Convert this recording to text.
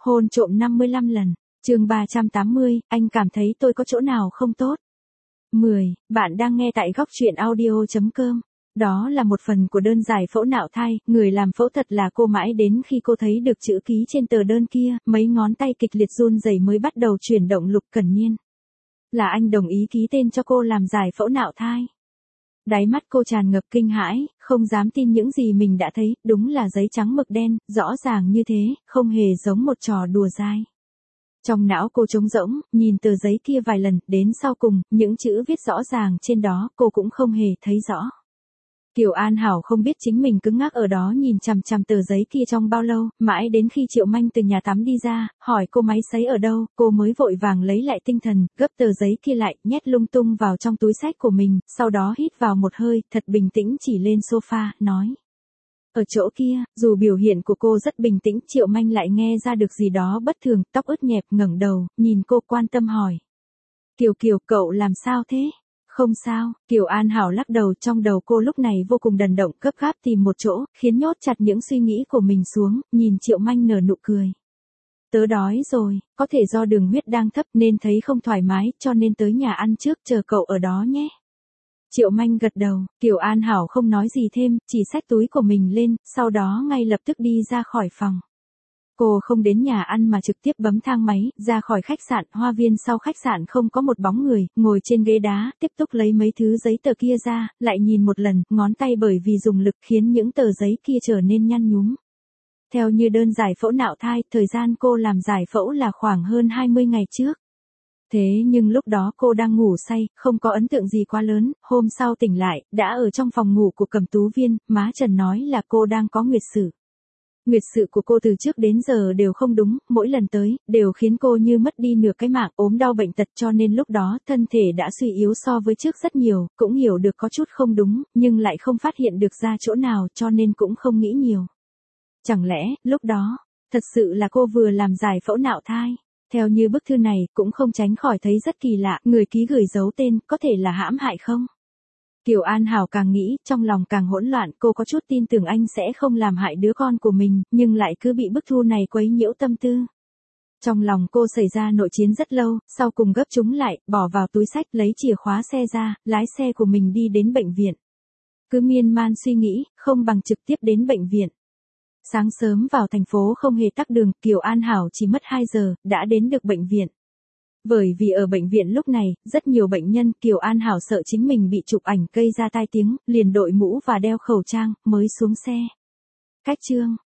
Hôn trộm 55 lần. Chương 380, anh cảm thấy tôi có chỗ nào không tốt? 10. Bạn đang nghe tại góc truyện audio.com. Đó là một phần của đơn giải phẫu nạo thai, người làm phẫu thuật là cô mãi đến khi cô thấy được chữ ký trên tờ đơn kia, mấy ngón tay kịch liệt run rẩy mới bắt đầu chuyển động. Lục Cẩn Niên. Là anh đồng ý ký tên cho cô làm giải phẫu nạo thai. Đáy mắt cô tràn ngập kinh hãi, không dám tin những gì mình đã thấy, đúng là giấy trắng mực đen, rõ ràng như thế, không hề giống một trò đùa dai. Trong não cô trống rỗng, nhìn tờ giấy kia vài lần, đến sau cùng, những chữ viết rõ ràng trên đó, cô cũng không hề thấy rõ. Kiều An Hảo không biết chính mình cứng ngắc ở đó nhìn chằm chằm tờ giấy kia trong bao lâu, mãi đến khi Triệu Manh từ nhà tắm đi ra, hỏi cô máy sấy ở đâu, cô mới vội vàng lấy lại tinh thần, gấp tờ giấy kia lại, nhét lung tung vào trong túi xách của mình, sau đó hít vào một hơi, thật bình tĩnh chỉ lên sofa, nói. Ở chỗ kia, dù biểu hiện của cô rất bình tĩnh, Triệu Manh lại nghe ra được gì đó bất thường, tóc ướt nhẹp, ngẩng đầu, nhìn cô quan tâm hỏi. Kiều, cậu làm sao thế? Không sao, Kiều An Hảo lắc đầu, trong đầu cô lúc này vô cùng đần động, gấp gáp tìm một chỗ, khiến nhốt chặt những suy nghĩ của mình xuống, nhìn Triệu Manh nở nụ cười. Tớ đói rồi, có thể do đường huyết đang thấp nên thấy không thoải mái, cho nên tới nhà ăn trước, chờ cậu ở đó nhé. Triệu Manh gật đầu, Kiều An Hảo không nói gì thêm, chỉ xách túi của mình lên, sau đó ngay lập tức đi ra khỏi phòng. Cô không đến nhà ăn mà trực tiếp bấm thang máy, ra khỏi khách sạn, hoa viên sau khách sạn không có một bóng người, ngồi trên ghế đá, tiếp tục lấy mấy thứ giấy tờ kia ra, lại nhìn một lần, ngón tay bởi vì dùng lực khiến những tờ giấy kia trở nên nhăn nhúm. Theo như đơn giải phẫu nạo thai, thời gian cô làm giải phẫu là khoảng hơn 20 ngày trước. Thế nhưng lúc đó cô đang ngủ say, không có ấn tượng gì quá lớn, hôm sau tỉnh lại, đã ở trong phòng ngủ của Cẩm Tú Viên, má Trần nói là cô đang có nguyệt sự. Nguyệt sự của cô từ trước đến giờ đều không đúng, mỗi lần tới, đều khiến cô như mất đi nửa cái mạng, ốm đau bệnh tật, cho nên lúc đó thân thể đã suy yếu so với trước rất nhiều, cũng hiểu được có chút không đúng, nhưng lại không phát hiện được ra chỗ nào, cho nên cũng không nghĩ nhiều. Chẳng lẽ, lúc đó, thật sự là cô vừa làm giải phẫu nạo thai? Theo như bức thư này, cũng không tránh khỏi thấy rất kỳ lạ, người ký gửi giấu tên, có thể là hãm hại không? Kiều An Hảo càng nghĩ, trong lòng càng hỗn loạn, cô có chút tin tưởng anh sẽ không làm hại đứa con của mình, nhưng lại cứ bị bức thư này quấy nhiễu tâm tư. Trong lòng cô xảy ra nội chiến rất lâu, sau cùng gấp chúng lại, bỏ vào túi xách, lấy chìa khóa xe ra, lái xe của mình đi đến bệnh viện. Cứ miên man suy nghĩ, không bằng trực tiếp đến bệnh viện. Sáng sớm vào thành phố không hề tắc đường, Kiều An Hảo chỉ mất 2 giờ, đã đến được bệnh viện. Bởi vì ở bệnh viện lúc này, rất nhiều bệnh nhân, Kiều An Hảo sợ chính mình bị chụp ảnh gây ra tai tiếng, liền đội mũ và đeo khẩu trang, mới xuống xe. Cách chương.